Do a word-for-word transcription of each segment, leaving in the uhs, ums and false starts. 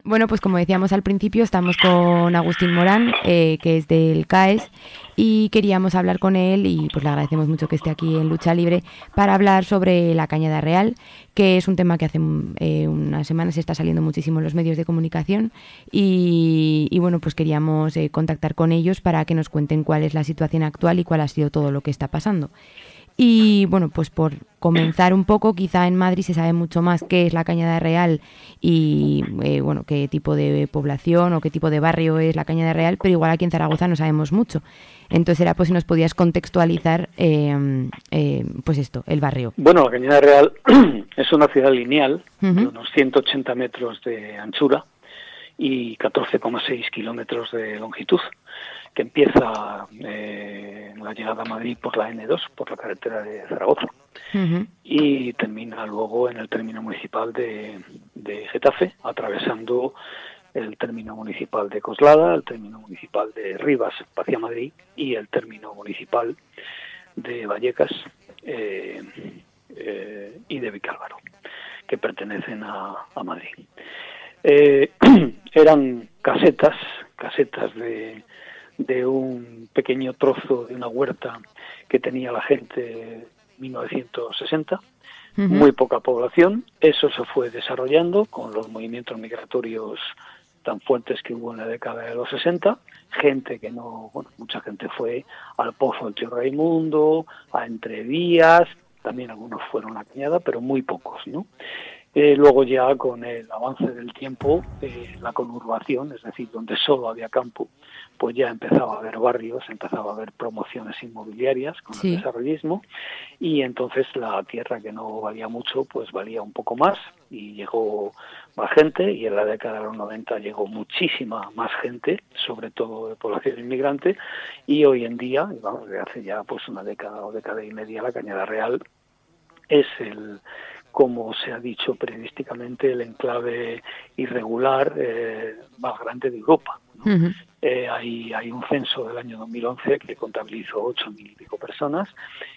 Bueno, pues como decíamos al principio, estamos con Agustín Morán, eh, que es del CAES, y queríamos hablar con él, y pues le agradecemos mucho que esté aquí en Lucha Libre, para hablar sobre la Cañada Real, que es un tema que hace eh, unas semanas está saliendo muchísimo en los medios de comunicación, y, y bueno, pues queríamos eh, contactar con ellos para que nos cuenten cuál es la situación actual y cuál ha sido todo lo que está pasando. Y bueno, pues por comenzar un poco, quizá en Madrid se sabe mucho más qué es la Cañada Real y eh, bueno, qué tipo de población o qué tipo de barrio es la Cañada Real, pero igual aquí en Zaragoza no sabemos mucho. Entonces era pues si nos podías contextualizar eh, eh, pues esto, el barrio. Bueno, la Cañada Real es una ciudad lineal uh-huh. de unos ciento ochenta metros de anchura y catorce coma seis kilómetros de longitud, que empieza eh, en la llegada a Madrid por la ene dos, por la carretera de Zaragoza, uh-huh. y termina luego en el término municipal de, de Getafe, atravesando el término municipal de Coslada, el término municipal de Rivas hacia Madrid y el término municipal de Vallecas eh, eh, y de Vicálvaro, que pertenecen a, a Madrid. Eh, eran casetas, casetas de, de un pequeño trozo de una huerta que tenía la gente en mil novecientos sesenta, uh-huh. Muy poca población. Eso se fue desarrollando con los movimientos migratorios tan fuertes que hubo en la década de los sesenta, gente que no, bueno, mucha gente fue al Pozo del Tío Raimundo, a Entrevías, también algunos fueron a Cañada, pero muy pocos, ¿no? Eh, luego ya con el avance del tiempo, eh, la conurbación, es decir, donde solo había campo, pues ya empezaba a haber barrios, empezaba a haber promociones inmobiliarias con sí. el desarrollismo, y entonces la tierra que no valía mucho, pues valía un poco más, y llegó más gente, y en la década de los noventa llegó muchísima más gente, sobre todo de población inmigrante, y hoy en día, vamos, desde hace ya pues una década o década y media, la Cañada Real es el, como se ha dicho periodísticamente, el enclave irregular eh, más grande de Europa, ¿no? Uh-huh. Eh, hay, hay un censo del año dos mil once que contabilizó ocho mil y pico personas,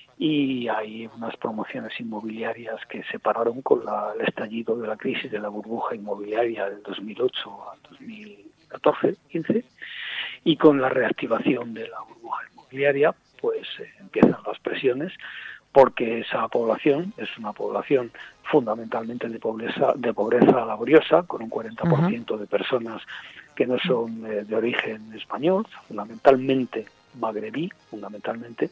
y hay unas promociones inmobiliarias que se pararon con la, el estallido de la crisis de la burbuja inmobiliaria del dos mil ocho a dos mil catorce quince, y con la reactivación de la burbuja inmobiliaria pues eh, empiezan las presiones, porque esa población es una población fundamentalmente de pobreza, de pobreza laboriosa, con un cuarenta por ciento uh-huh. de personas que no son eh, de origen español, fundamentalmente magrebí, fundamentalmente,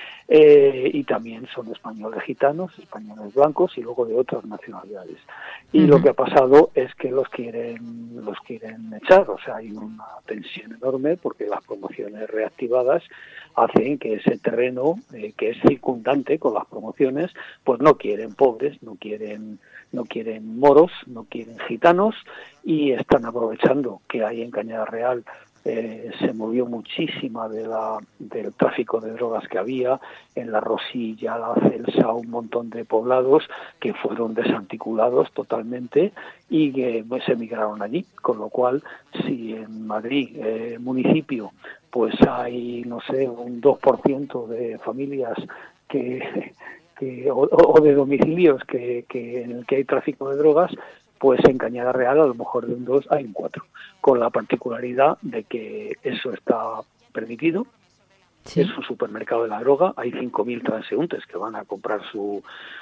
eh, y también son españoles gitanos, españoles blancos y luego de otras nacionalidades. Y uh-huh. lo que ha pasado es que los quieren, los quieren echar, o sea, hay una tensión enorme porque las promociones reactivadas hacen que ese terreno eh, que es circundante con las promociones, pues no quieren pobres, no quieren, no quieren moros, no quieren gitanos, y están aprovechando que hay en Cañada Real eh, se movió muchísima de la, del tráfico de drogas que había en la Rosilla, la Celsa, un montón de poblados que fueron desarticulados totalmente y que pues, se emigraron allí, con lo cual si en Madrid, eh, municipio, pues hay, no sé, un dos por ciento de familias que, que o, o de domicilios que, que en el que hay tráfico de drogas, pues en Cañada Real a lo mejor de un dos hay un cuatro, con la particularidad de que eso está permitido. Sí. Es un supermercado de la droga, hay cinco mil transeúntes que van a comprar su,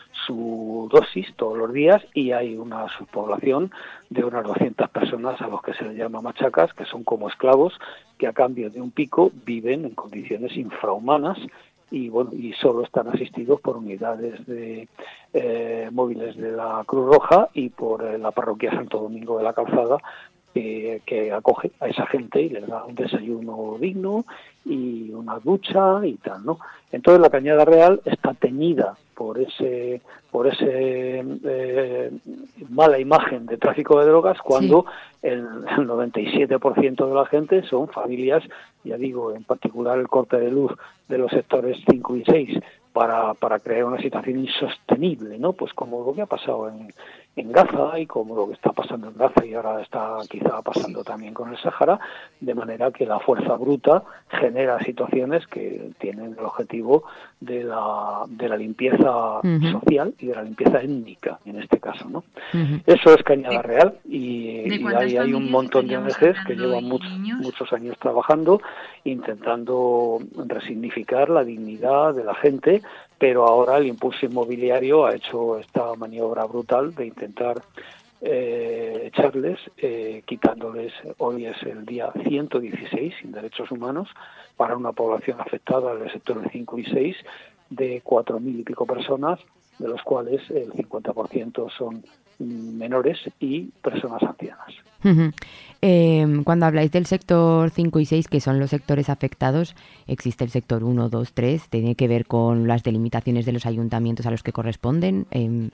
su dosis todos los días, y hay una subpoblación de unas doscientas personas a los que se les llama machacas, que son como esclavos, que a cambio de un pico viven en condiciones infrahumanas, y bueno, y solo están asistidos por unidades de eh, móviles de la Cruz Roja y por eh, la parroquia Santo Domingo de la Calzada, eh, que acoge a esa gente y les da un desayuno digno y una ducha y tal, ¿no? Entonces la Cañada Real está teñida por ese por ese eh, mala imagen de tráfico de drogas, cuando sí. el, el noventa y siete por ciento de la gente son familias, ya digo, en particular el corte de luz de los sectores cinco y seis para, para crear una situación insostenible, ¿no? Pues como lo que ha pasado en, en Gaza y como lo que está pasando en Gaza y ahora está quizá pasando también con el Sáhara, de manera que la fuerza bruta genera situaciones que tienen el objetivo de la, de la limpieza uh-huh. social y de la limpieza étnica, en este caso, ¿no? Uh-huh. Eso es Cañada Real y, y ahí hay un montón de O N Ges que llevan muchos, muchos años trabajando, intentando resignificar la dignidad de la gente, pero ahora el impulso inmobiliario ha hecho esta maniobra brutal de intentar eh, echarles, eh, quitándoles, hoy es el día ciento dieciséis sin derechos humanos, para una población afectada del sector cinco y seis de cuatro mil y pico personas, de los cuales el cincuenta por ciento son menores y personas ancianas. Uh-huh. Eh, cuando habláis del sector cinco y seis, que son los sectores afectados, existe el sector uno, dos, tres, ¿tiene que ver con las delimitaciones de los ayuntamientos a los que corresponden? Eh...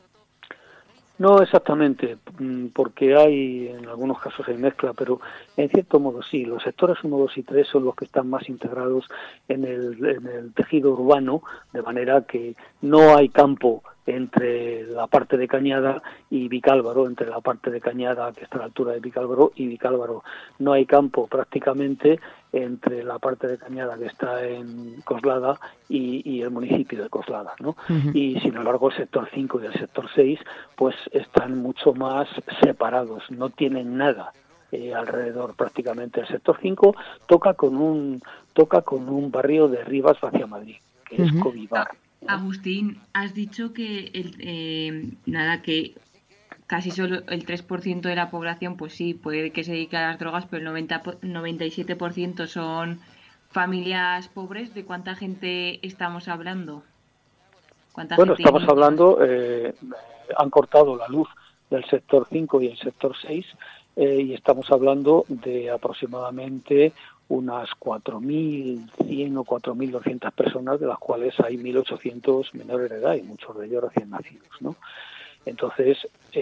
No exactamente, porque hay, en algunos casos hay mezcla, pero en cierto modo sí, los sectores uno, dos y tres son los que están más integrados en el, en el tejido urbano, de manera que no hay campo entre la parte de Cañada y Vicálvaro, entre la parte de Cañada que está a la altura de Vicálvaro y Vicálvaro. No hay campo prácticamente entre la parte de Cañada que está en Coslada y, y el municipio de Coslada, ¿no? Uh-huh. Y sin embargo el sector cinco y el sector seis pues están mucho más separados, no tienen nada eh, alrededor prácticamente. El sector cinco toca con un toca con un barrio de Rivas hacia Madrid, que uh-huh. es Covivar. Agustín, has dicho que el, eh, nada que casi solo el tres por ciento de la población, pues sí, puede que se dedique a las drogas, pero el noventa, noventa y siete por ciento son familias pobres. ¿De cuánta gente estamos hablando? ¿Cuánta bueno, gente estamos hablando, eh, han cortado la luz del sector cinco y el sector seis eh, y estamos hablando de aproximadamente unas cuatro mil cien o cuatro mil doscientas personas, de las cuales hay mil ochocientos menores de edad y muchos de ellos recién nacidos, ¿no? Entonces,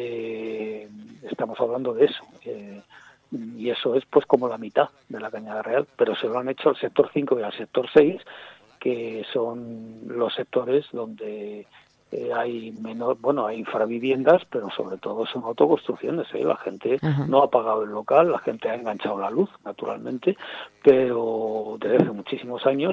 eh, estamos hablando de eso, eh, y eso es pues como la mitad de la Cañada Real, pero se lo han hecho al sector cinco y al sector seis, que son los sectores donde eh, hay menor, bueno, hay infraviviendas, pero sobre todo son autoconstrucciones, ¿eh? La gente uh-huh. no ha pagado el local, la gente ha enganchado la luz, naturalmente, pero desde hace muchísimos años,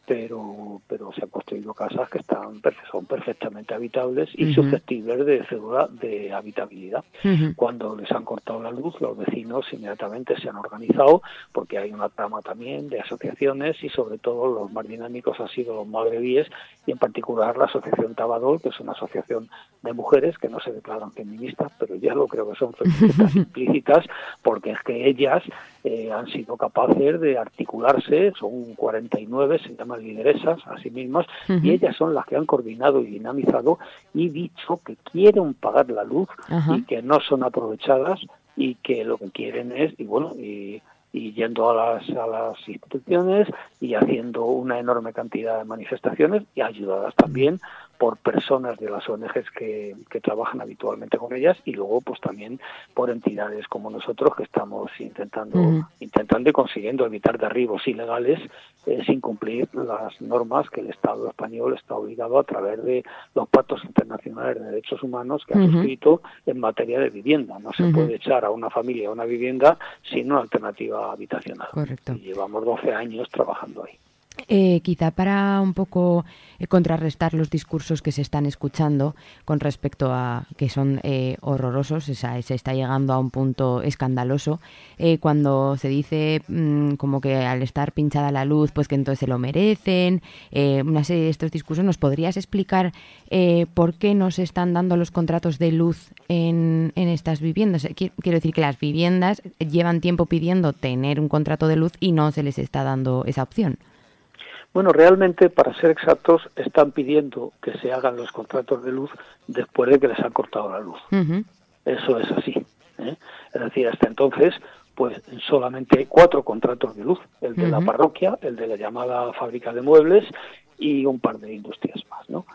pero pero se han construido casas que están son perfectamente habitables y uh-huh. susceptibles de cédula de habitabilidad. Uh-huh. Cuando les han cortado la luz, los vecinos inmediatamente se han organizado, porque hay una trama también de asociaciones y sobre todo los más dinámicos han sido los magrebíes y en particular la asociación Tabadol, que es una asociación de mujeres que no se declaran feministas, pero ya lo creo que son feministas implícitas, porque es que ellas eh, han sido capaces de articularse, son cuarenta y nueve, se llaman lideresas a sí mismas, uh-huh. y ellas son las que han coordinado y dinamizado y dicho que quieren pagar la luz uh-huh. y que no son aprovechadas y que lo que quieren es, y bueno, y, y yendo a las, a las instituciones y haciendo una enorme cantidad de manifestaciones y ayudadas también por personas de las O N Ges que, que trabajan habitualmente con ellas y luego pues también por entidades como nosotros que estamos intentando uh-huh. intentando y consiguiendo evitar derribos ilegales eh, sin cumplir las normas que el Estado español está obligado a través de los pactos internacionales de derechos humanos que uh-huh. ha suscrito en materia de vivienda. No se uh-huh. puede echar a una familia a una vivienda sin una alternativa habitacional. Correcto. Y llevamos doce años trabajando ahí. Eh, quizá para un poco eh, contrarrestar los discursos que se están escuchando con respecto a que son eh, horrorosos, o sea, se está llegando a un punto escandaloso, eh, cuando se dice mmm, como que al estar pinchada la luz, pues que entonces se lo merecen, eh, una serie de estos discursos. ¿Nos podrías explicar eh, por qué no se están dando los contratos de luz en, en estas viviendas? Quiero decir que las viviendas llevan tiempo pidiendo tener un contrato de luz y no se les está dando esa opción. Bueno, realmente, para ser exactos, están pidiendo que se hagan los contratos de luz después de que les han cortado la luz. Uh-huh. Eso es así, ¿eh? Es decir, hasta entonces, pues solamente hay cuatro contratos de luz, el de uh-huh. la parroquia, el de la llamada fábrica de muebles y un par de industrias más, ¿no?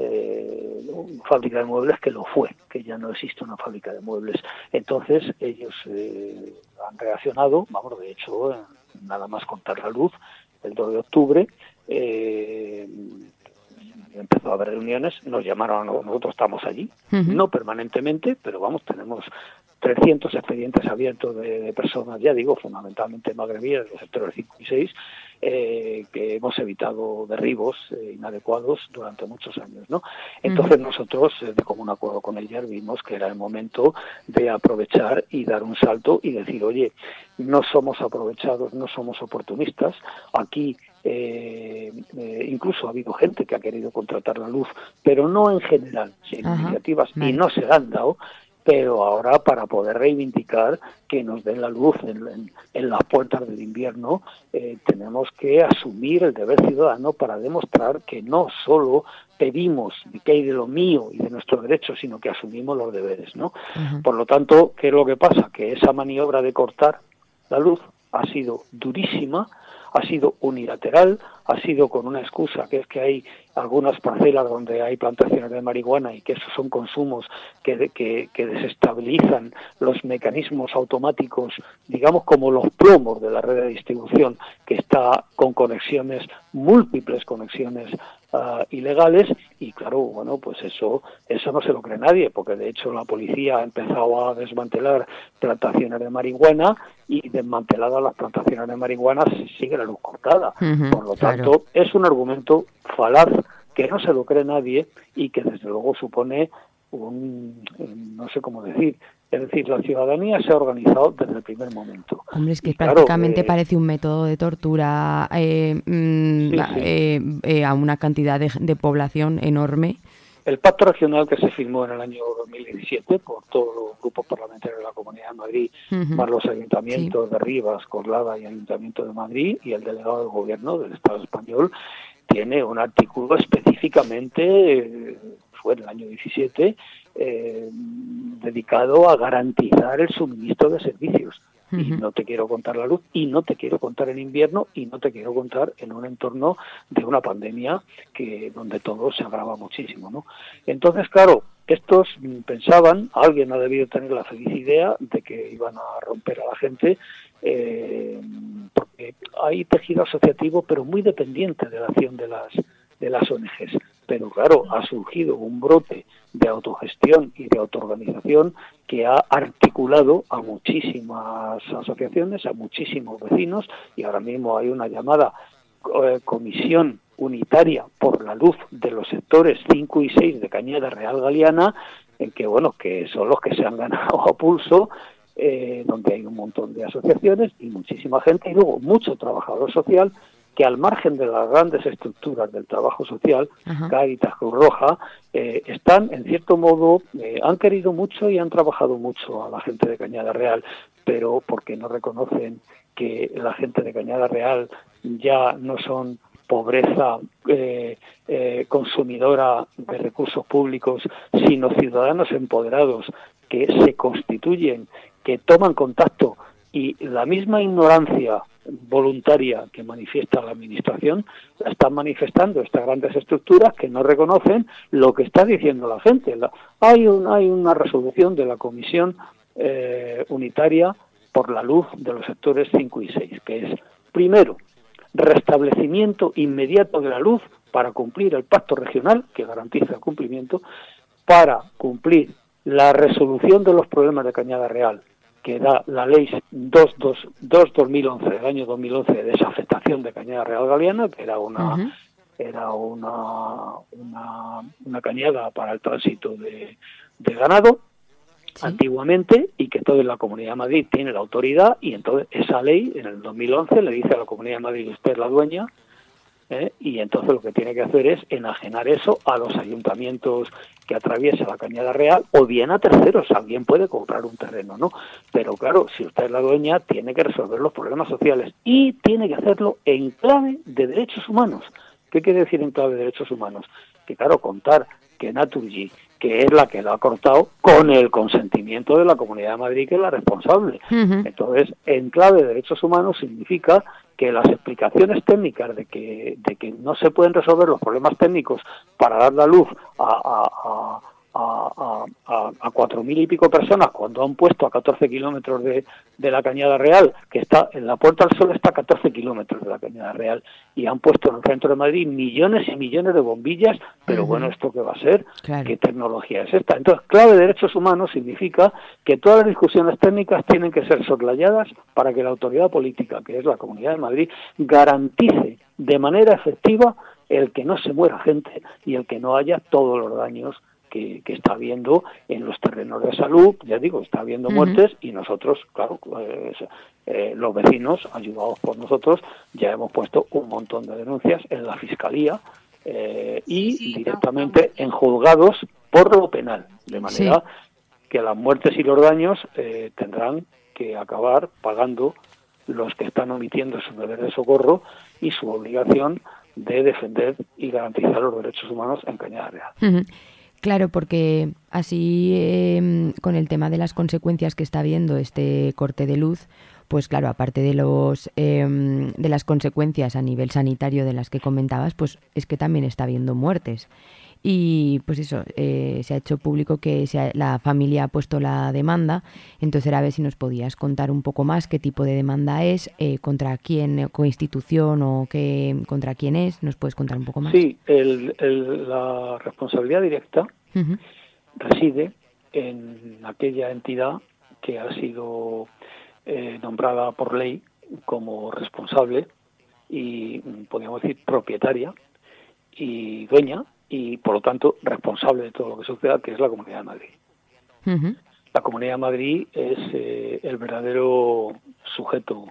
Eh, fábrica de muebles que lo fue, que ya no existe una fábrica de muebles. Entonces, ellos eh, han reaccionado, vamos, de hecho, nada más cortar la luz, el dos de octubre, eh, empezó a haber reuniones, nos llamaron, nosotros estamos allí, uh-huh. no permanentemente, pero vamos, tenemos trescientos expedientes abiertos de, de personas, ya digo, fundamentalmente magrebíes, de los sectores cinco y seis, eh, que hemos evitado derribos eh, inadecuados durante muchos años, ¿no? Entonces uh-huh. nosotros, eh, de común acuerdo con ellas, vimos que era el momento de aprovechar y dar un salto y decir, oye, no somos aprovechados, no somos oportunistas, aquí eh, eh, incluso ha habido gente que ha querido contratar la luz, pero no en general, sino uh-huh. iniciativas, vale. y no se la han dado. Pero ahora, para poder reivindicar que nos den la luz en, en, en las puertas del invierno, eh, tenemos que asumir el deber ciudadano para demostrar que no solo pedimos que hay de lo mío y de nuestros derechos, sino que asumimos los deberes, ¿no? Uh-huh. Por lo tanto, ¿qué es lo que pasa? Que esa maniobra de cortar la luz ha sido durísima, ha sido unilateral, ha sido con una excusa, que es que hay algunas parcelas donde hay plantaciones de marihuana y que esos son consumos que, que, que desestabilizan los mecanismos automáticos, digamos como los plomos de la red de distribución, que está con conexiones, múltiples conexiones uh, ilegales, y claro, bueno, pues eso eso no se lo cree nadie, porque de hecho la policía ha empezado a desmantelar plantaciones de marihuana, y desmanteladas las plantaciones de marihuana sigue la luz cortada. Uh-huh, por lo tanto, claro. es un argumento falaz que no se lo cree nadie y que desde luego supone un, no sé cómo decir, es decir, la ciudadanía se ha organizado desde el primer momento. Hombre, es que y prácticamente claro, eh, parece un método de tortura eh, mm, sí, sí. Eh, eh, a una cantidad de, de población enorme. El pacto regional que se firmó en el año dos mil diecisiete por todos los grupos parlamentarios de la Comunidad de Madrid, uh-huh. más los ayuntamientos sí. de Rivas, Coslada y Ayuntamiento de Madrid, y el delegado del Gobierno del Estado español, tiene un artículo específicamente, fue en el año diecisiete, eh, dedicado a garantizar el suministro de servicios. Uh-huh. Y no te quiero contar la luz, y no te quiero contar el invierno, y no te quiero contar en un entorno de una pandemia que donde todo se agrava muchísimo, ¿no? Entonces, claro, estos pensaban, alguien ha debido tener la feliz idea de que iban a romper a la gente, eh, porque hay tejido asociativo, pero muy dependiente de la acción de las de las O N Ges. Pero claro, ha surgido un brote de autogestión y de autoorganización que ha articulado a muchísimas asociaciones, a muchísimos vecinos, y ahora mismo hay una llamada eh, comisión unitaria por la luz de los sectores cinco y seis de Cañada Real Galiana, en que bueno, que son los que se han ganado a pulso, eh, donde hay un montón de asociaciones y muchísima gente, y luego mucho trabajador social, que al margen de las grandes estructuras del trabajo social, uh-huh. Cáritas, Cruz Roja, eh, están, en cierto modo, eh, han querido mucho y han trabajado mucho a la gente de Cañada Real, pero porque no reconocen que la gente de Cañada Real ya no son pobreza eh, eh, consumidora de recursos públicos, sino ciudadanos empoderados que se constituyen, que toman contacto, y la misma ignorancia voluntaria que manifiesta la Administración la están manifestando estas grandes estructuras que no reconocen lo que está diciendo la gente. La, hay, un, hay una resolución de la Comisión eh, Unitaria por la Luz de los sectores cinco y seis, que es, primero, restablecimiento inmediato de la luz para cumplir el pacto regional, que garantiza el cumplimiento, para cumplir la resolución de los problemas de Cañada Real, que da la ley dos dos mil once del año dos mil once de desafectación de Cañada Real Galiana, que era una uh-huh. era una, una una cañada para el tránsito de, de ganado, sí. antiguamente, y que entonces la Comunidad de Madrid tiene la autoridad, y entonces esa ley en el dos mil once le dice a la Comunidad de Madrid: usted es la dueña. ¿Eh? Y entonces lo que tiene que hacer es enajenar eso a los ayuntamientos que atraviesa la Cañada Real, o bien a terceros. Alguien puede comprar un terreno, ¿no? Pero claro, si usted es la dueña, tiene que resolver los problemas sociales, y tiene que hacerlo en clave de derechos humanos. ¿Qué quiere decir en clave de derechos humanos? Que claro, contar que Naturgy, que es la que lo ha cortado, con el consentimiento de la Comunidad de Madrid, que es la responsable. Uh-huh. Entonces, en clave de derechos humanos significa que las explicaciones técnicas de que de que no se pueden resolver los problemas técnicos para dar la luz a, a, a, a, a, a cuatro mil y pico personas cuando han puesto a catorce kilómetros de, de la Cañada Real, que está en la Puerta del Sol, está a catorce kilómetros de la Cañada Real, y han puesto en el centro de Madrid millones y millones de bombillas, pero uh-huh. bueno, ¿esto qué va a ser? Claro. ¿Qué tecnología es esta? Entonces, clave de derechos humanos significa que todas las discusiones técnicas tienen que ser soslayadas para que la autoridad política, que es la Comunidad de Madrid, garantice de manera efectiva el que no se muera gente y el que no haya todos los daños Que, que está habiendo en los terrenos de salud. Ya digo, está habiendo uh-huh. muertes, y nosotros, claro, eh, eh, los vecinos, ayudados por nosotros, ya hemos puesto un montón de denuncias en la Fiscalía eh, y sí, directamente no, no. en juzgados por lo penal, de manera sí. que las muertes y los daños eh, tendrán que acabar pagando los que están omitiendo su deber de socorro y su obligación de defender y garantizar los derechos humanos en Cañada Real. Uh-huh. Claro, porque así eh, con el tema de las consecuencias que está habiendo este corte de luz, pues claro, aparte de los eh, de las consecuencias a nivel sanitario de las que comentabas, pues es que también está habiendo muertes. Y pues eso, eh, se ha hecho público que se ha, la familia ha puesto la demanda. Entonces era a ver si nos podías contar un poco más qué tipo de demanda es, eh, contra quién, qué institución o qué, contra quién es. ¿Nos puedes contar un poco más? Sí, el, el, la responsabilidad directa uh-huh. reside en aquella entidad que ha sido eh, nombrada por ley como responsable y, podríamos decir, propietaria y dueña, y por lo tanto responsable de todo lo que suceda, que es la Comunidad de Madrid. Uh-huh. La Comunidad de Madrid es eh, el verdadero sujeto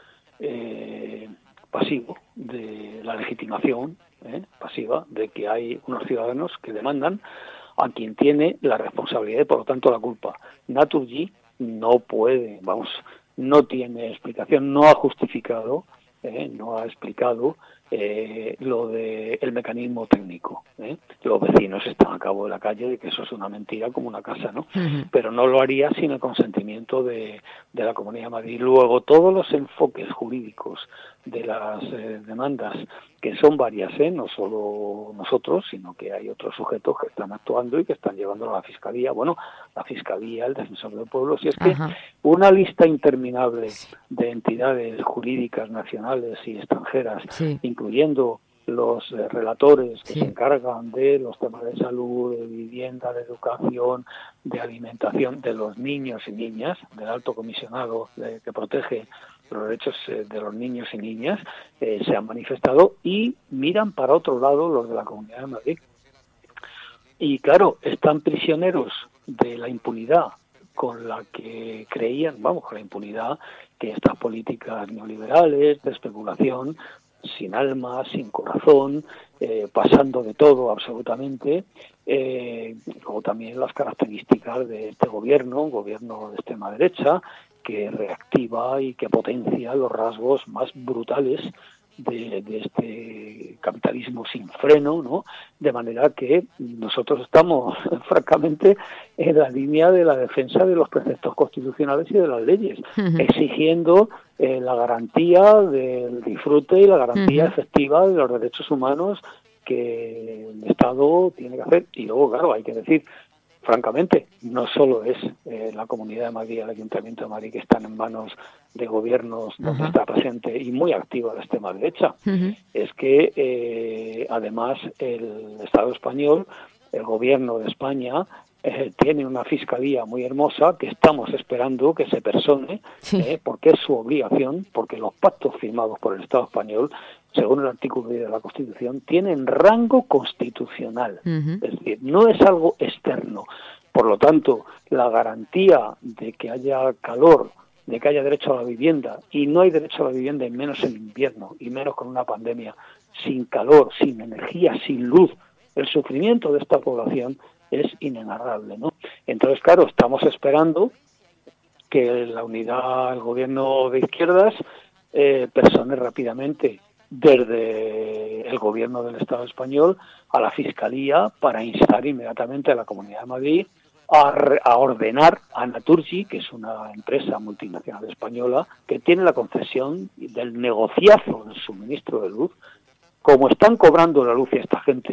eh, pasivo de la legitimación eh, pasiva de que hay unos ciudadanos que demandan a quien tiene la responsabilidad y por lo tanto la culpa. Naturgy no puede, vamos, no tiene explicación, no ha justificado, eh, no ha explicado Eh, lo de el mecanismo técnico. ¿eh? Los vecinos están a cabo de la calle de que eso es una mentira como una casa, ¿no? Uh-huh. Pero no lo haría sin el consentimiento de, de la Comunidad de Madrid. Luego, todos los enfoques jurídicos de las eh, demandas, que son varias, ¿eh? No solo nosotros, sino que hay otros sujetos que están actuando y que están llevando a la Fiscalía, bueno, la Fiscalía, el Defensor del Pueblo, si es que uh-huh. una lista interminable de entidades jurídicas nacionales y extranjeras, sí. incluyendo los eh, relatores que sí. se encargan de los temas de salud, de vivienda, de educación, de alimentación de los niños y niñas, del alto comisionado de, que protege los derechos eh, de los niños y niñas, eh, se han manifestado y miran para otro lado los de la Comunidad de Madrid. Y claro, están prisioneros de la impunidad con la que creían, vamos, con la impunidad que estas políticas neoliberales de especulación, sin alma, sin corazón, eh, pasando de todo absolutamente, eh, como también las características de este gobierno, un gobierno de extrema derecha, que reactiva y que potencia los rasgos más brutales de, de este capitalismo sin freno, ¿no? De manera que nosotros estamos, francamente, en la línea de la defensa de los preceptos constitucionales y de las leyes, uh-huh. exigiendo eh, la garantía del disfrute y la garantía uh-huh. efectiva de los derechos humanos que el Estado tiene que hacer. Y luego, claro, hay que decir, francamente, no solo es eh, la Comunidad de Madrid, el Ayuntamiento de Madrid, que están en manos de gobiernos donde uh-huh. está presente y muy activa la extrema derecha. Uh-huh. Es que, eh, además, el Estado español, el gobierno de España, eh, tiene una fiscalía muy hermosa que estamos esperando que se persone, sí. eh, porque es su obligación, porque los pactos firmados por el Estado español, según el artículo diez de la Constitución, tienen rango constitucional. Uh-huh. Es decir, no es algo externo. Por lo tanto, la garantía de que haya calor, de que haya derecho a la vivienda, y no hay derecho a la vivienda y menos en invierno, y menos con una pandemia, sin calor, sin energía, sin luz, el sufrimiento de esta población es inenarrable, ¿no? Entonces, claro, estamos esperando que la unidad, el gobierno de izquierdas, eh, persone rápidamente desde el gobierno del Estado español a la Fiscalía para instar inmediatamente a la Comunidad de Madrid a, re, a ordenar a Naturgy, que es una empresa multinacional española que tiene la concesión del negociazo del suministro de luz. Como están cobrando la luz a esta gente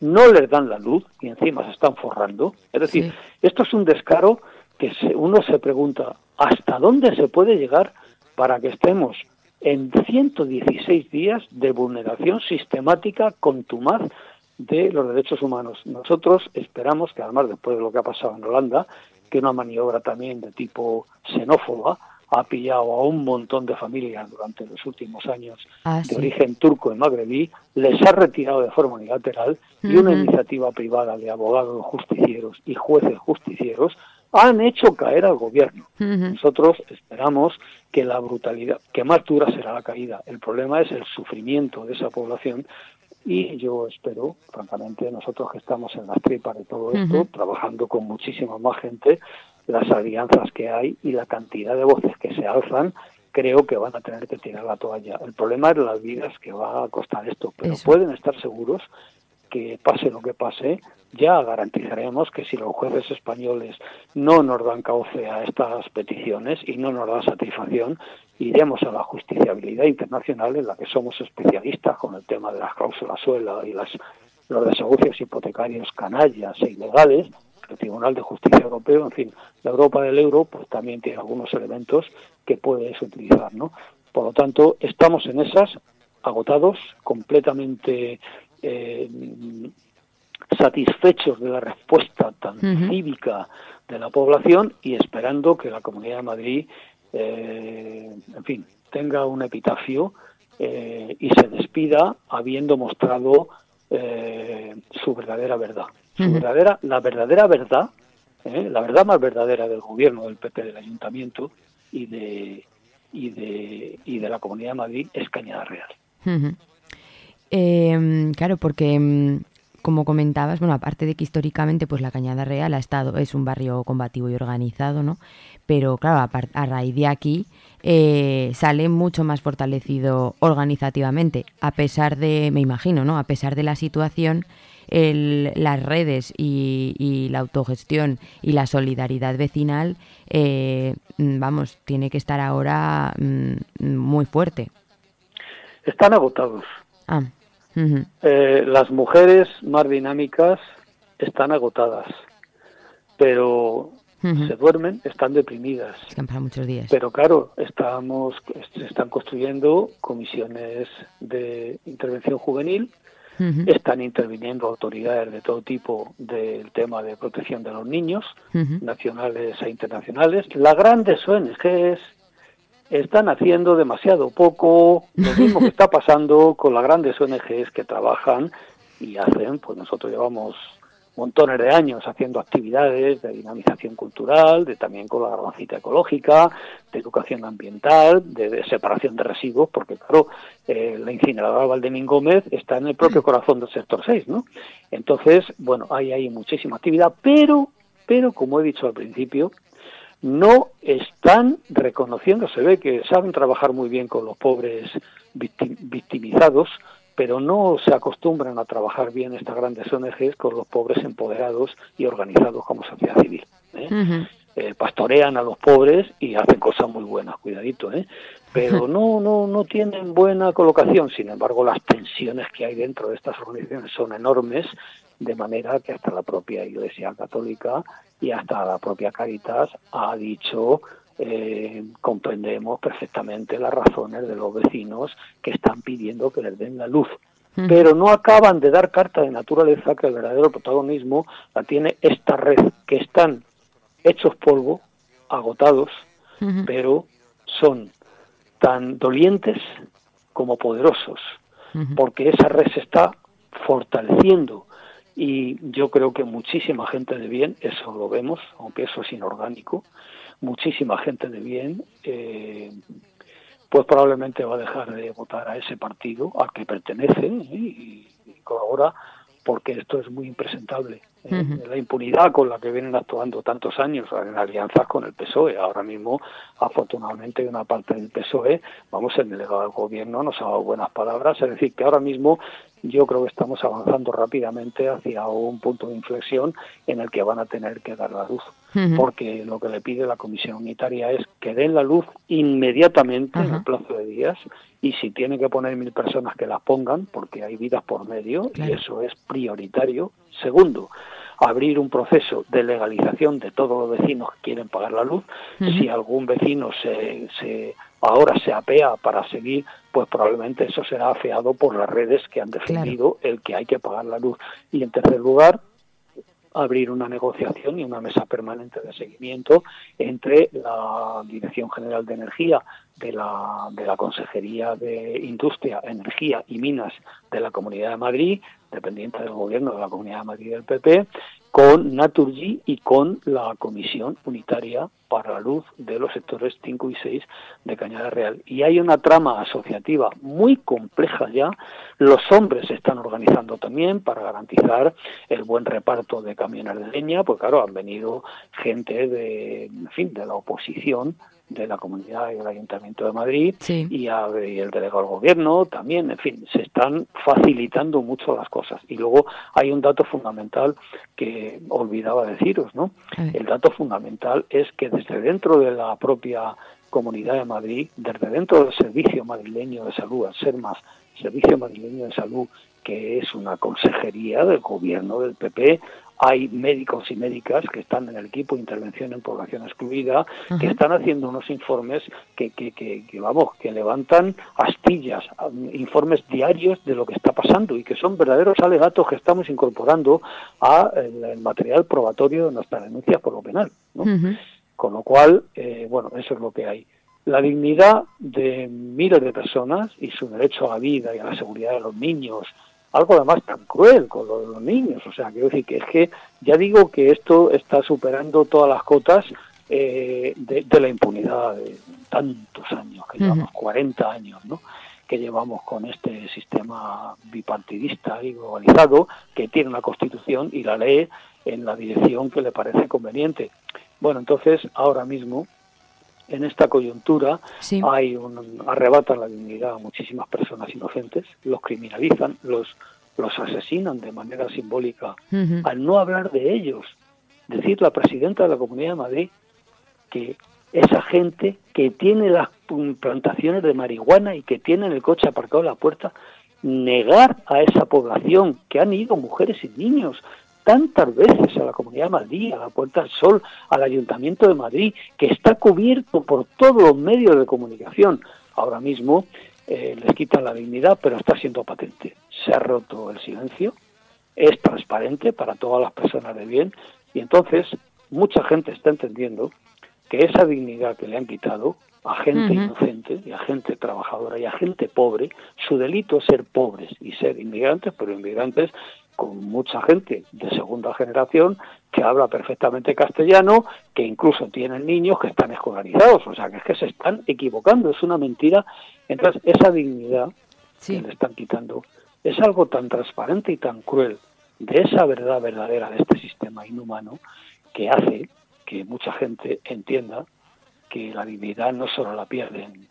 no les dan la luz y encima se están forrando. Es decir, sí. Esto es un descaro que se, uno se pregunta, ¿hasta dónde se puede llegar para que estemos en ciento dieciséis días de vulneración sistemática, contumaz, de los derechos humanos? Nosotros esperamos que, además, después de lo que ha pasado en Holanda, que una maniobra también de tipo xenófoba ha pillado a un montón de familias durante los últimos años ah, de sí. origen turco y magrebí, les ha retirado de forma unilateral uh-huh. y una iniciativa privada de abogados justicieros y jueces justicieros han hecho caer al gobierno. Uh-huh. Nosotros esperamos que la brutalidad, que más dura será la caída. El problema es el sufrimiento de esa población y yo espero, francamente, nosotros que estamos en las tripas de todo esto, uh-huh. trabajando con muchísima más gente, las alianzas que hay y la cantidad de voces que se alzan, creo que van a tener que tirar la toalla. El problema es las vidas que va a costar esto, pero Eso. pueden estar seguros que pase lo que pase, ya garantizaremos que si los jueces españoles no nos dan cauce a estas peticiones y no nos dan satisfacción, iremos a la justiciabilidad internacional, en la que somos especialistas con el tema de las cláusulas suela y las, los desahucios hipotecarios canallas e ilegales. El Tribunal de Justicia Europeo, en fin, la Europa del euro, pues también tiene algunos elementos que puedes utilizar, ¿no? Por lo tanto, estamos en esas, agotados, completamente eh, satisfechos de la respuesta tan uh-huh. cívica de la población y esperando que la Comunidad de Madrid, eh, en fin, tenga un epitafio eh, y se despida habiendo mostrado eh, su verdadera verdad. Su uh-huh. verdadera, la verdadera verdad, eh, la verdad más verdadera del gobierno del P P, del Ayuntamiento y de y de y de la Comunidad de Madrid es Cañada Real. Uh-huh. Eh, claro, porque como comentabas, bueno, aparte de que históricamente pues la Cañada Real ha estado, es un barrio combativo y organizado, ¿no? Pero claro, a, par, a raíz de aquí eh, sale mucho más fortalecido organizativamente, a pesar de, me imagino, ¿no? A pesar de la situación, el, las redes y, y la autogestión y la solidaridad vecinal, eh, vamos, tiene que estar ahora mm, muy fuerte. Están agotados. Ah. Uh-huh. Eh, las mujeres más dinámicas están agotadas, pero uh-huh. se duermen, están deprimidas. Están para muchos días. Pero claro, estamos, se están construyendo comisiones de intervención juvenil, uh-huh. están interviniendo autoridades de todo tipo del tema de protección de los niños, uh-huh. nacionales e internacionales. Las grandes O N Ges están haciendo demasiado poco, lo mismo que está pasando con las grandes O N Ges que trabajan y hacen, pues nosotros llevamos montones de años haciendo actividades de dinamización cultural, de también con la gran cita ecológica, de educación ambiental, de, de separación de residuos, porque claro, eh, la incineradora Valdemín Gómez está en el propio corazón del sector seis, ¿no? Entonces, bueno, hay ahí muchísima actividad, pero, pero como he dicho al principio, no están reconociendo, se ve que saben trabajar muy bien con los pobres victimizados, pero no se acostumbran a trabajar bien estas grandes O N Ges con los pobres empoderados y organizados como sociedad civil, ¿eh? Uh-huh. Eh, pastorean a los pobres y hacen cosas muy buenas, cuidadito, ¿eh? Pero no, no, no tienen buena colocación. Sin embargo, las tensiones que hay dentro de estas organizaciones son enormes, de manera que hasta la propia Iglesia Católica y hasta la propia Cáritas ha dicho, eh, comprendemos perfectamente las razones de los vecinos que están pidiendo que les den la luz. Uh-huh. Pero no acaban de dar carta de naturaleza que el verdadero protagonismo la tiene esta red, que están hechos polvo, agotados, uh-huh. pero son tan dolientes como poderosos, uh-huh. porque esa red se está fortaleciendo. Y yo creo que muchísima gente de bien, eso lo vemos, aunque eso es inorgánico, muchísima gente de bien, eh, pues probablemente va a dejar de votar a ese partido al que pertenece, ¿eh? y, y colabora, porque esto es muy impresentable. ¿eh? Uh-huh. La impunidad con la que vienen actuando tantos años en alianzas con el P S O E. Ahora mismo, afortunadamente, una parte del P S O E, vamos, el delegado del gobierno nos ha dado buenas palabras, es decir, que ahora mismo yo creo que estamos avanzando rápidamente hacia un punto de inflexión en el que van a tener que dar la luz, uh-huh. porque lo que le pide la Comisión Unitaria es que den la luz inmediatamente, uh-huh. en el plazo de días, y si tiene que poner mil personas que las pongan, porque hay vidas por medio, claro. y eso es prioritario. Segundo, abrir un proceso de legalización de todos los vecinos que quieren pagar la luz. Uh-huh. Si algún vecino se, se ahora se apea para seguir, pues probablemente eso será afeado por las redes que han defendido, claro. el que hay que pagar la luz. Y en tercer lugar, abrir una negociación y una mesa permanente de seguimiento entre la Dirección General de Energía de la, de la Consejería de Industria, Energía y Minas de la Comunidad de Madrid, dependiente del Gobierno de la Comunidad de Madrid del P P, con Naturgy y con la Comisión Unitaria para la Luz de los sectores cinco y seis de Cañada Real. Y hay una trama asociativa muy compleja ya. Los hombres se están organizando también para garantizar el buen reparto de camiones de leña, porque claro, han venido gente de, en fin, de la oposición, de la Comunidad y del Ayuntamiento de Madrid, sí. y, a, y el delegado del Gobierno también, en fin, se están facilitando mucho las cosas. Y luego hay un dato fundamental que olvidaba deciros, ¿no? El dato fundamental es que desde dentro de la propia Comunidad de Madrid, desde dentro del Servicio Madrileño de Salud, al ser más Servicio Madrileño de Salud, que es una consejería del Gobierno del P P, hay médicos y médicas que están en el equipo de intervención en población excluida, uh-huh. que están haciendo unos informes que, que, que, que, vamos, que levantan astillas, informes diarios de lo que está pasando y que son verdaderos alegatos que estamos incorporando a el, el material probatorio de nuestras denuncias por lo penal, ¿no? Uh-huh. Con lo cual, eh, bueno, eso es lo que hay. La dignidad de miles de personas y su derecho a la vida y a la seguridad de los niños, algo además tan cruel con lo de los niños, o sea, quiero decir que es que ya digo que esto está superando todas las cotas eh, de, de la impunidad de tantos años, que llevamos uh-huh. cuarenta años, ¿no?, que llevamos con este sistema bipartidista y globalizado que tiene una constitución y la lee en la dirección que le parece conveniente. Bueno, entonces ahora mismo en esta coyuntura sí. hay un, arrebatan la dignidad a muchísimas personas inocentes, los criminalizan, los, los asesinan de manera simbólica, uh-huh. al no hablar de ellos. Decir la presidenta de la Comunidad de Madrid que esa gente que tiene las plantaciones de marihuana y que tiene el coche aparcado en la puerta, negar a esa población que han ido mujeres y niños tantas veces a la Comunidad de Madrid, a la Puerta del Sol, al Ayuntamiento de Madrid, que está cubierto por todos los medios de comunicación. Ahora mismo eh, les quitan la dignidad, pero está siendo patente. Se ha roto el silencio, es transparente para todas las personas de bien, y entonces mucha gente está entendiendo que esa dignidad que le han quitado a gente uh-huh. inocente y a gente trabajadora y a gente pobre, su delito es ser pobres y ser inmigrantes, pero inmigrantes con mucha gente de segunda generación que habla perfectamente castellano, que incluso tienen niños que están escolarizados, o sea, que es que se están equivocando, es una mentira. Entonces, esa dignidad sí. que le están quitando es algo tan transparente y tan cruel de esa verdad verdadera de este sistema inhumano que hace que mucha gente entienda que la dignidad no solo la pierden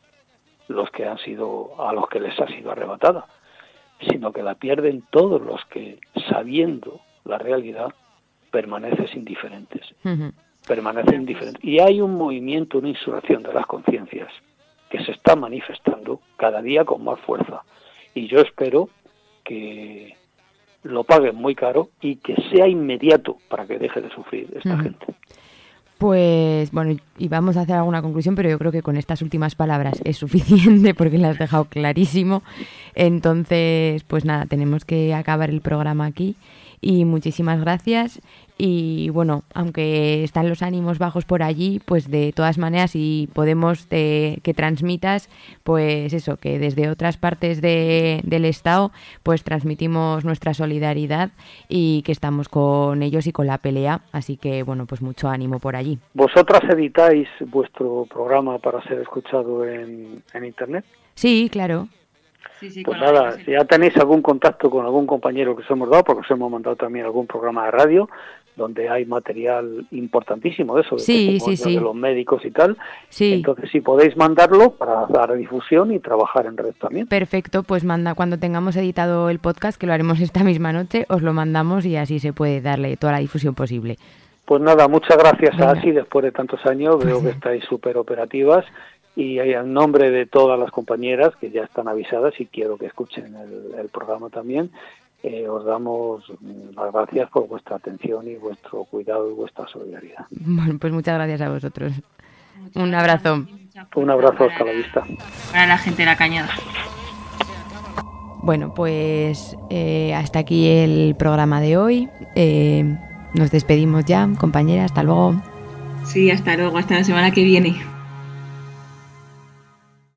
los que han sido, a los que les ha sido arrebatada, sino que la pierden todos los que, sabiendo la realidad, permanecen indiferentes. Uh-huh. Permanecen indiferentes. Y hay un movimiento, una insurrección de las conciencias que se está manifestando cada día con más fuerza. Y yo espero que lo paguen muy caro y que sea inmediato para que deje de sufrir esta uh-huh. gente. Pues bueno, y vamos a hacer alguna conclusión, pero yo creo que con estas últimas palabras es suficiente porque las has dejado clarísimo. Entonces, pues nada, tenemos que acabar el programa aquí y muchísimas gracias. Y bueno, aunque están los ánimos bajos por allí, pues de todas maneras, si podemos de, que transmitas, pues eso, que desde otras partes de, del Estado, pues transmitimos nuestra solidaridad y que estamos con ellos y con la pelea. Así que bueno, pues mucho ánimo por allí. ¿Vosotras editáis vuestro programa para ser escuchado en, en Internet? Sí, claro. Sí, sí, Pues con la nada, base. si ya tenéis algún contacto con algún compañero que os hemos dado, porque os hemos mandado también algún programa de radio, donde hay material importantísimo de eso, de Sí, sí, testimonios sí. de los médicos y tal. Sí. Entonces, si podéis mandarlo para dar difusión y trabajar en red también. Perfecto, pues manda cuando tengamos editado el podcast, que lo haremos esta misma noche, os lo mandamos y así se puede darle toda la difusión posible. Pues nada, muchas gracias Venga. a ASI, después de tantos años, Pues veo sí. que estáis súper operativas y en nombre de todas las compañeras que ya están avisadas y quiero que escuchen el, el programa también, eh, os damos las gracias por vuestra atención y vuestro cuidado y vuestra solidaridad. Bueno, pues muchas gracias a vosotros. Muchas Un gracias abrazo. y mucha fuerza Un abrazo, para hasta la la- vista. Para la gente de la Cañada. Bueno, pues eh, hasta aquí el programa de hoy. Eh, nos despedimos ya, compañera. Hasta luego. Sí, hasta luego, hasta la semana que viene.